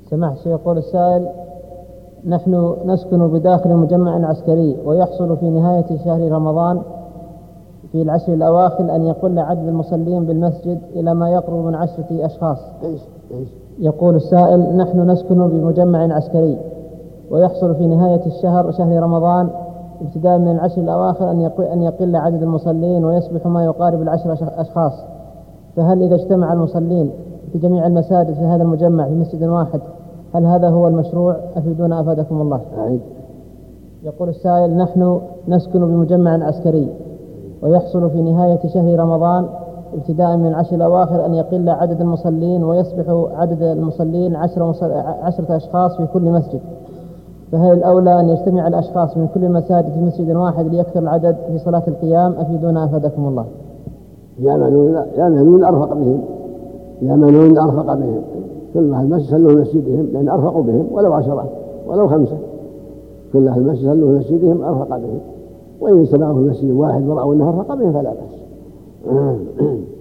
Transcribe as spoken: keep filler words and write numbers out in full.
سماحة الشيخ، يقول السائل: نحن نسكن بداخل مجمع عسكري، ويحصل في نهاية شهر رمضان في العشر الأواخر أن يقل عدد المصلين بالمسجد إلى ما يقرب من عشرة أشخاص. إيش إيش يقول السائل: نحن نسكن بمجمع عسكري، ويحصل في نهاية الشهر شهر رمضان ابتداء من العشر الأواخر أن يقل عدد المصلين ويصبح ما يقارب العشر أشخاص، فهل إذا اجتمع المصلين في جميع المساجد في هذا المجمع في مسجد واحد هل هذا هو المشروع؟ أفيدونا أفادكم الله. أعيد. يقول السائل: نحن نسكن بمجمع عسكري، ويحصل في نهاية شهر رمضان ابتداء من العشر الأواخر أن يقل عدد المصلين ويصبح عدد المصلين عشرة أشخاص في كل مسجد، فهل الأولى أن يجتمع الأشخاص من كل المساجد في مسجد واحد ليكثر العدد في صلاة القيام؟ أفيدونا أفادكم الله. يعملون يعملون أرفق بهم يعملون أرفق بهم كل أهل المسجد صلوا في مسجدهم، لأن أرفقوا بهم ولو عشرة ولو خمسة، كل أهل المسجد صلوا في مسجدهم أرفق بهم، وإن اجتمعوا في مسجد واحد ورأوا أنه أرفق بهم فلا بأس.